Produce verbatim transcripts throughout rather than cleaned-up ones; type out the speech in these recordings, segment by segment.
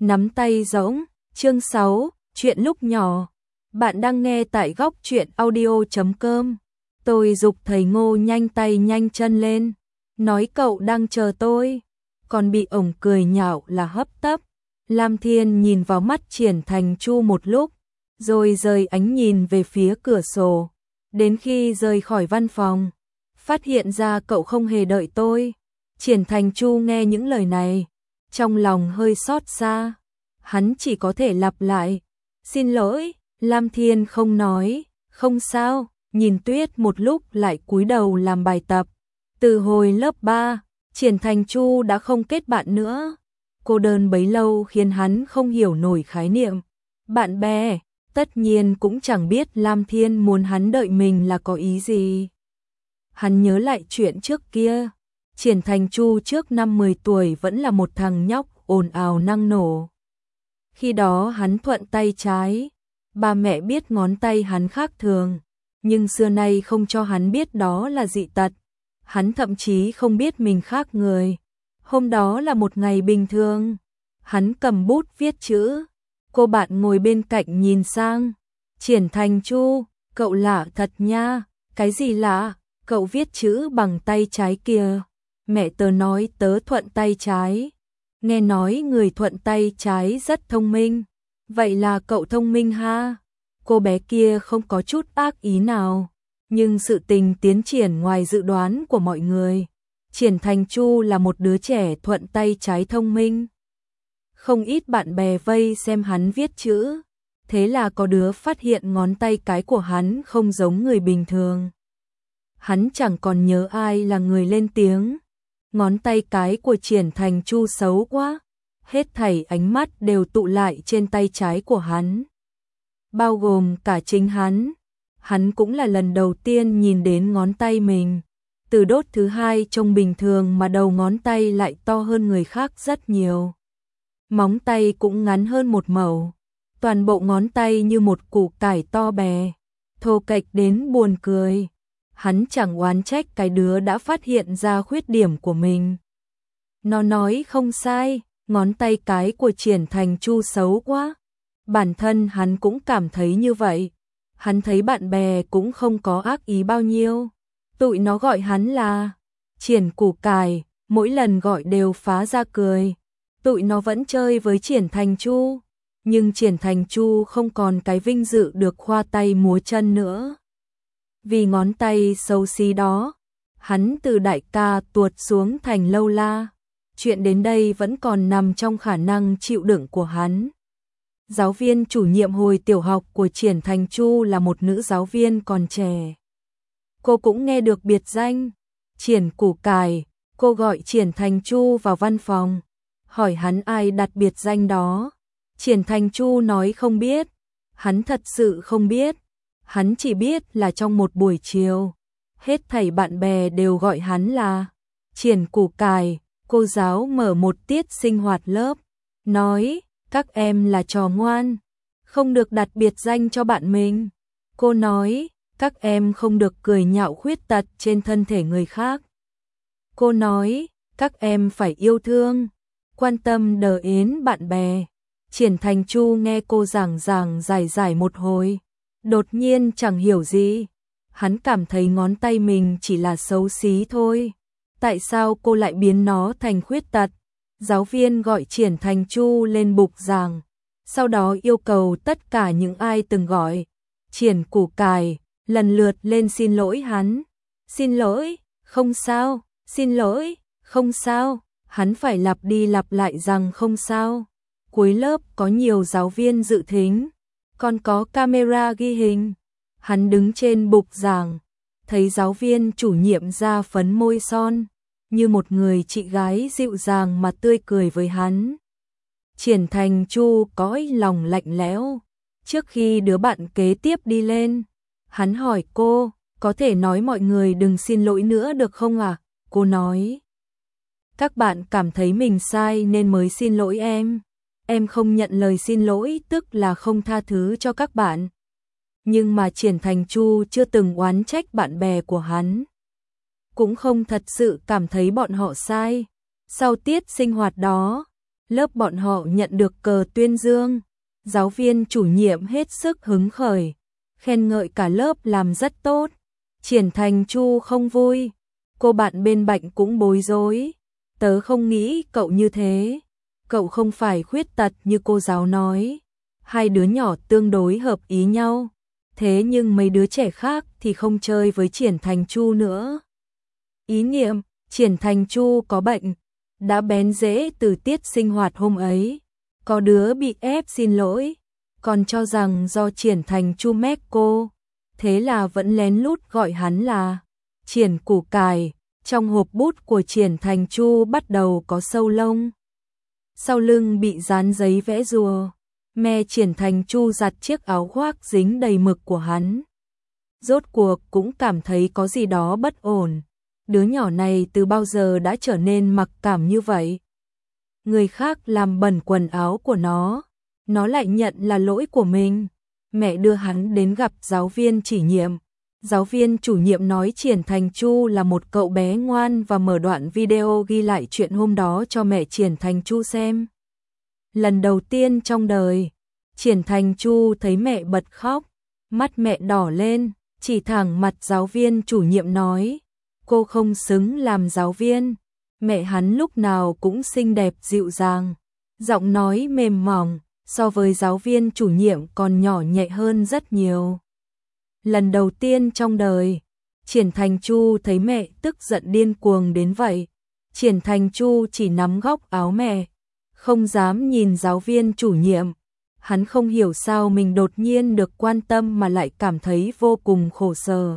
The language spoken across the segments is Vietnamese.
Nắm tay rỗng, chương sáu, chuyện lúc nhỏ. Bạn đang nghe tại góc chuyện audio chấm com. Tôi giục thầy Ngô nhanh tay nhanh chân lên, nói cậu đang chờ tôi, còn bị ổng cười nhạo là hấp tấp. Lam Thiên nhìn vào mắt Triển Thành Chu một lúc, rồi rời ánh nhìn về phía cửa sổ. Đến khi rời khỏi văn phòng, phát hiện ra cậu không hề đợi tôi. Triển Thành Chu nghe những lời này, trong lòng hơi xót xa. Hắn chỉ có thể lặp lại, xin lỗi. Lam Thiên không nói, không sao, nhìn Tuyết một lúc lại cúi đầu làm bài tập. Từ hồi lớp ba, Triển Thành Chu đã không kết bạn nữa. Cô đơn bấy lâu khiến hắn không hiểu nổi khái niệm bạn bè, tất nhiên cũng chẳng biết Lam Thiên muốn hắn đợi mình là có ý gì. Hắn nhớ lại chuyện trước kia, Triển Thành Chu trước năm mười tuổi vẫn là một thằng nhóc ồn ào năng nổ. Khi đó hắn thuận tay trái, ba mẹ biết ngón tay hắn khác thường, nhưng xưa nay không cho hắn biết đó là dị tật. Hắn thậm chí không biết mình khác người. Hôm đó là một ngày bình thường, hắn cầm bút viết chữ. Cô bạn ngồi bên cạnh nhìn sang, Triển Thành Chu, cậu lạ thật nha. Cái gì lạ? Cậu viết chữ bằng tay trái kìa. Mẹ tớ nói tớ thuận tay trái. Nghe nói người thuận tay trái rất thông minh. Vậy là cậu thông minh ha? Cô bé kia không có chút ác ý nào, nhưng sự tình tiến triển ngoài dự đoán của mọi người. Triển Thành Chu là một đứa trẻ thuận tay trái thông minh. Không ít bạn bè vây xem hắn viết chữ, thế là có đứa phát hiện ngón tay cái của hắn không giống người bình thường. Hắn chẳng còn nhớ ai là người lên tiếng. Ngón tay cái của Triển Thành Chu xấu quá. Hết thảy ánh mắt đều tụ lại trên tay trái của hắn, bao gồm cả chính hắn. Hắn cũng là lần đầu tiên nhìn đến ngón tay mình. Từ đốt thứ hai trông bình thường mà đầu ngón tay lại to hơn người khác rất nhiều. Móng tay cũng ngắn hơn một mẩu. Toàn bộ ngón tay như một củ cải to bè, thô kệch đến buồn cười. Hắn chẳng oán trách cái đứa đã phát hiện ra khuyết điểm của mình. Nó nói không sai, ngón tay cái của Triển Thành Chu xấu quá. Bản thân hắn cũng cảm thấy như vậy. Hắn thấy bạn bè cũng không có ác ý bao nhiêu. Tụi nó gọi hắn là Triển củ cải, mỗi lần gọi đều phá ra cười. Tụi nó vẫn chơi với Triển Thành Chu, nhưng Triển Thành Chu không còn cái vinh dự được khoa tay múa chân nữa. Vì ngón tay xấu xí đó, hắn từ đại ca tuột xuống thành lâu la. Chuyện đến đây vẫn còn nằm trong khả năng chịu đựng của hắn. Giáo viên chủ nhiệm hồi tiểu học của Triển Thành Chu là một nữ giáo viên còn trẻ. Cô cũng nghe được biệt danh Triển củ cải. Cô gọi Triển Thành Chu vào văn phòng, hỏi hắn ai đặt biệt danh đó. Triển Thành Chu nói không biết. Hắn thật sự không biết. Hắn chỉ biết là trong một buổi chiều, hết thảy bạn bè đều gọi hắn là Triển củ cải. Cô giáo mở một tiết sinh hoạt lớp, nói các em là trò ngoan, không được đặt biệt danh cho bạn mình. Cô nói các em không được cười nhạo khuyết tật trên thân thể người khác. Cô nói các em phải yêu thương, quan tâm đờ yến bạn bè. Triển Thành Chu nghe cô giảng giảng giải giải một hồi, đột nhiên chẳng hiểu gì. Hắn cảm thấy ngón tay mình chỉ là xấu xí thôi. Tại sao cô lại biến nó thành khuyết tật? Giáo viên gọi Triển Thành Chu lên bục giảng, sau đó yêu cầu tất cả những ai từng gọi Triển củ cải lần lượt lên xin lỗi hắn. Xin lỗi, không sao, xin lỗi, không sao. Hắn phải lặp đi lặp lại rằng không sao. Cuối lớp có nhiều giáo viên dự thính, còn có camera ghi hình. Hắn đứng trên bục giảng, thấy giáo viên chủ nhiệm ra phấn môi son, như một người chị gái dịu dàng mà tươi cười với hắn. Triển Thành Chu cõi lòng lạnh lẽo. Trước khi đứa bạn kế tiếp đi lên, hắn hỏi cô, có thể nói mọi người đừng xin lỗi nữa được không ạ? À? Cô nói, các bạn cảm thấy mình sai nên mới xin lỗi em. Em không nhận lời xin lỗi tức là không tha thứ cho các bạn. Nhưng mà Triển Thành Chu chưa từng oán trách bạn bè của hắn, cũng không thật sự cảm thấy bọn họ sai. Sau tiết sinh hoạt đó, lớp bọn họ nhận được cờ tuyên dương. Giáo viên chủ nhiệm hết sức hứng khởi, khen ngợi cả lớp làm rất tốt. Triển Thành Chu không vui, cô bạn bên cạnh cũng bối rối. Tớ không nghĩ cậu như thế, cậu không phải khuyết tật như cô giáo nói. Hai đứa nhỏ tương đối hợp ý nhau, thế nhưng mấy đứa trẻ khác thì không chơi với Triển Thành Chu nữa. Ý niệm, Triển Thành Chu có bệnh, đã bén rễ từ tiết sinh hoạt hôm ấy. Có đứa bị ép xin lỗi, còn cho rằng do Triển Thành Chu mét cô, thế là vẫn lén lút gọi hắn là Triển Củ Cải. Trong hộp bút của Triển Thành Chu bắt đầu có sâu lông, sau lưng bị dán giấy vẽ rùa. Mẹ Triển Thành Chu giặt chiếc áo khoác dính đầy mực của hắn. Rốt cuộc cũng cảm thấy có gì đó bất ổn. Đứa nhỏ này từ bao giờ đã trở nên mặc cảm như vậy? Người khác làm bẩn quần áo của nó, nó lại nhận là lỗi của mình. Mẹ đưa hắn đến gặp giáo viên chủ nhiệm. Giáo viên chủ nhiệm nói Triển Thành Chu là một cậu bé ngoan và mở đoạn video ghi lại chuyện hôm đó cho mẹ Triển Thành Chu xem. Lần đầu tiên trong đời, Triển Thành Chu thấy mẹ bật khóc, mắt mẹ đỏ lên, chỉ thẳng mặt giáo viên chủ nhiệm nói, cô không xứng làm giáo viên. Mẹ hắn lúc nào cũng xinh đẹp dịu dàng, giọng nói mềm mỏng, so với giáo viên chủ nhiệm còn nhỏ nhẹ hơn rất nhiều. Lần đầu tiên trong đời, Triển Thành Chu thấy mẹ tức giận điên cuồng đến vậy. Triển Thành Chu chỉ nắm góc áo mẹ, không dám nhìn giáo viên chủ nhiệm. Hắn không hiểu sao mình đột nhiên được quan tâm mà lại cảm thấy vô cùng khổ sở.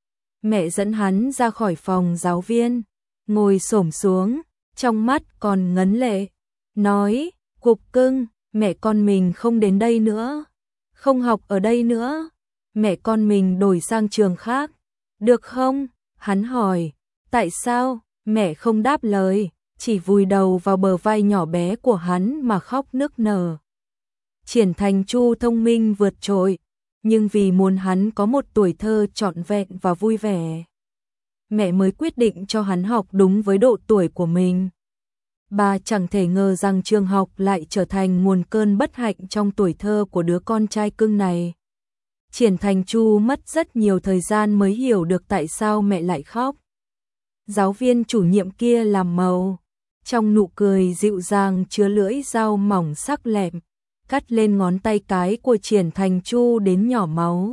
Mẹ dẫn hắn ra khỏi phòng giáo viên, ngồi xổm xuống, trong mắt còn ngấn lệ, nói, Cục cưng, mẹ con mình không đến đây nữa, không học ở đây nữa, mẹ con mình đổi sang trường khác, được không? Hắn hỏi, tại sao? Mẹ không đáp lời, chỉ vùi đầu vào bờ vai nhỏ bé của hắn mà khóc nức nở. Triển Thành Chu thông minh vượt trội, nhưng vì muốn hắn có một tuổi thơ trọn vẹn và vui vẻ, mẹ mới quyết định cho hắn học đúng với độ tuổi của mình. Bà chẳng thể ngờ rằng trường học lại trở thành nguồn cơn bất hạnh trong tuổi thơ của đứa con trai cưng này. Triển Thành Chu mất rất nhiều thời gian mới hiểu được tại sao mẹ lại khóc. Giáo viên chủ nhiệm kia làm màu, trong nụ cười dịu dàng chứa lưỡi dao mỏng sắc lẹm, cắt lên ngón tay cái của Triển Thành Chu đến nhỏ máu.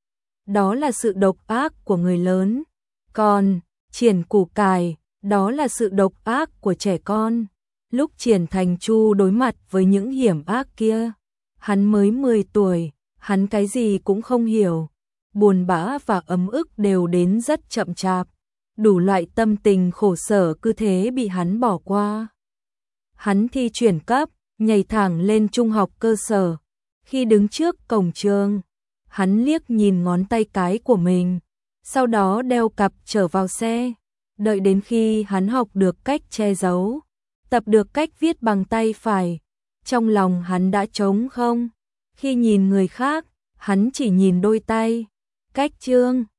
Đó là sự độc ác của người lớn, còn Triển Củ Cải, đó là sự độc ác của trẻ con. Lúc Triển Thành Chu đối mặt với những hiểm ác kia, hắn mới mười tuổi, hắn cái gì cũng không hiểu, buồn bã và ấm ức đều đến rất chậm chạp, đủ loại tâm tình khổ sở cứ thế bị hắn bỏ qua. Hắn thi chuyển cấp, nhảy thẳng lên trung học cơ sở. Khi đứng trước cổng trường, hắn liếc nhìn ngón tay cái của mình, sau đó đeo cặp trở vào xe. Đợi đến khi hắn học được cách che giấu, tập được cách viết bằng tay phải, trong lòng hắn đã trống không. Khi nhìn người khác, hắn chỉ nhìn đôi tay. Cách chương